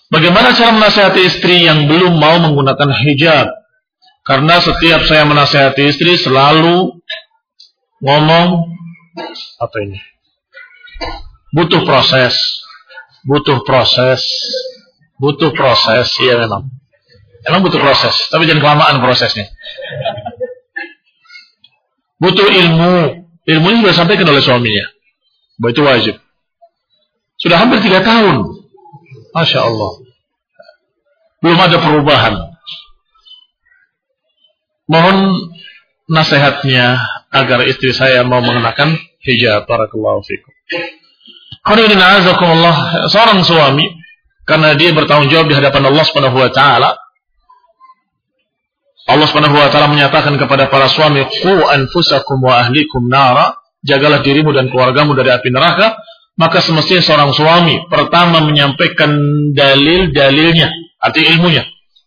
Bagaimana cara menasihati istri yang belum mau menggunakan hijab? Karena setiap saya menasihati istri selalu ngomong apa ini? Butuh proses. Iya memang butuh proses, tapi jangan kelamaan prosesnya. Butuh ilmu. Ilmunya sudah sampaikan oleh suaminya bahwa itu wajib. Sudah hampir 3 tahun. Masya Allah. Belum ada perubahan. Mohon nasihatnya agar istri saya mau mengenakan hijab. Barakallahu fikum. Seorang suami, karena dia bertanggung jawab di hadapan Allah Subhanahu wa taala. Allah Subhanahu wa taala menyatakan kepada para suami, "Qu anfusakum wa ahlikum nara." Jagalah dirimu dan keluargamu dari api neraka. Maka semestinya seorang suami pertama menyampaikan dalil-dalilnya, arti ilmunya.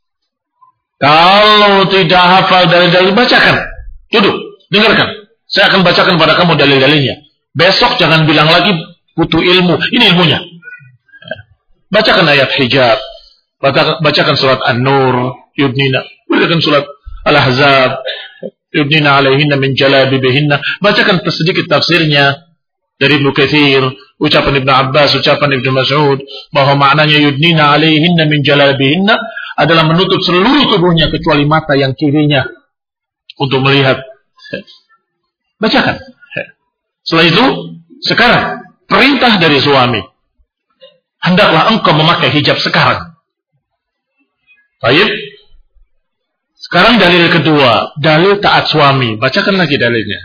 Kalau tidak hafal dalil-dalil, bacakan. Duduk, dengarkan. Saya akan bacakan pada kamu dalil-dalilnya. Besok jangan bilang lagi butuh ilmu. Ini ilmunya. Bacakan ayat hijab. Bacakan surat An-Nur, yudnina. Bacakan surat Al-Ahzab, yudnina alaihinna min jalabibihinna. Bacakan sedikit tafsirnya dari Ibnu Katsir, ucapan Ibnu Abbas, ucapan Ibnu Mas'ud, bahwa maknanya yudnina alaihinna min jalabihinna adalah menutup seluruh tubuhnya kecuali mata yang kirinya untuk melihat. Bacakan. Setelah itu, sekarang perintah dari suami, hendaklah engkau memakai hijab sekarang. Baik. Sekarang dalil kedua, dalil taat suami. Bacakan lagi dalilnya.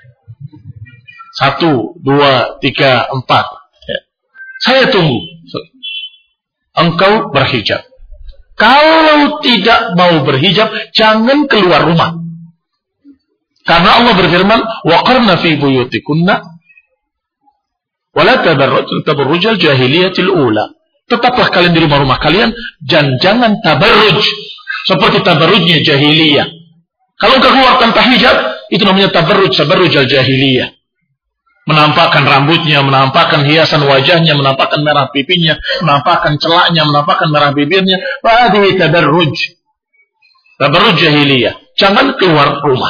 1, 2, 3, 4. Saya tunggu. Engkau berhijab. Kalau tidak mau berhijab, jangan keluar rumah. Karena Allah berfirman, "Waqarna fi buyutikunna wa la tabarrajna tabarrujal jahiliyatil ula." Tetaplah kalian di rumah-rumah kalian dan jangan tabarruj seperti tabarrujnya jahiliyah. Kalau engkau keluar tanpa hijab, itu namanya tabarrujal jahiliyah. Menampakkan rambutnya, menampakkan hiasan wajahnya, menampakkan merah pipinya, menampakkan celaknya, menampakkan merah bibirnya. Hadhihi tabarruj jahiliyah. Jangan keluar rumah.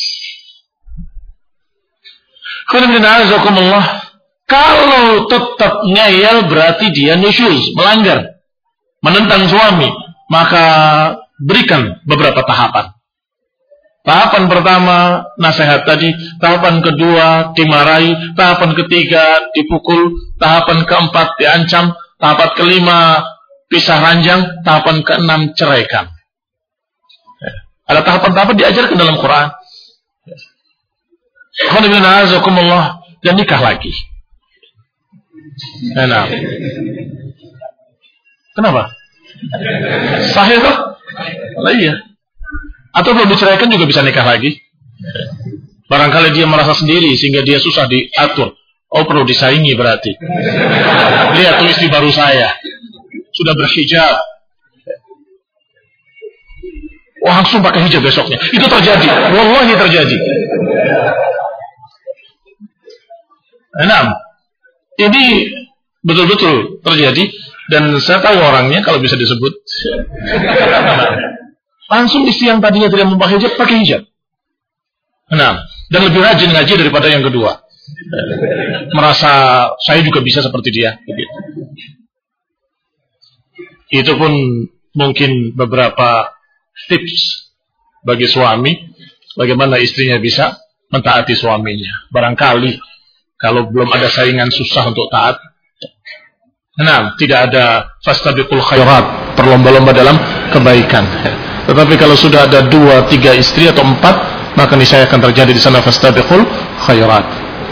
Kalau tetap ngeyel berarti dia nusyuz, melanggar, menentang suami, maka berikan beberapa tahapan. Tahapan pertama, nasihat tadi. Tahapan kedua, dimarahi. Tahapan ketiga, dipukul. Tahapan keempat, diancam. Tahapan kelima, pisah ranjang. Tahapan keenam, ceraikan. Ada tahapan-tahapan diajarkan dalam Quran. Dan nikah lagi. Enak. Kenapa? Sahih toh? Iya. Atau belum diceraikan juga bisa nikah lagi. Barangkali dia merasa sendiri sehingga dia susah diatur. Oh, perlu disaingi berarti. Lihat tuh istri baru saya, sudah berhijab. Wah, langsung pakai hijab besoknya. Itu terjadi. Wallahi terjadi. Enam. Ini betul-betul terjadi. Dan saya tahu orangnya kalau bisa disebut. Langsung istri yang tadinya tidak memakai hijab, pakai hijab. Nah, dan lebih rajin ngaji daripada yang kedua. Merasa saya juga bisa seperti dia. Itu pun mungkin beberapa tips bagi suami, bagaimana istrinya bisa mentaati suaminya. Barangkali kalau belum ada saingan susah untuk taat. Nah, tidak ada fastabiqul khairat, berlomba-lomba dalam kebaikan. Tetapi kalau sudah ada 2, 3 istri atau 4, maka niscaya akan terjadi di sana fastabiqul khairat.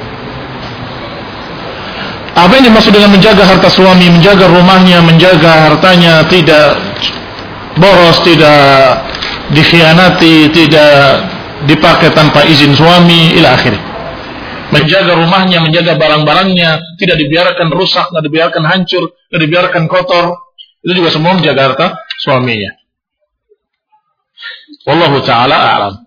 Apa yang dimaksud dengan menjaga harta suami, menjaga rumahnya, menjaga hartanya, tidak boros, tidak dikhianati, tidak dipakai tanpa izin suami, ila akhir. Menjaga rumahnya, menjaga barang-barangnya, tidak dibiarkan rusak, tidak dibiarkan hancur, tidak dibiarkan kotor. Itu juga semua menjaga harta suaminya. Wallahu ta'ala a'lam.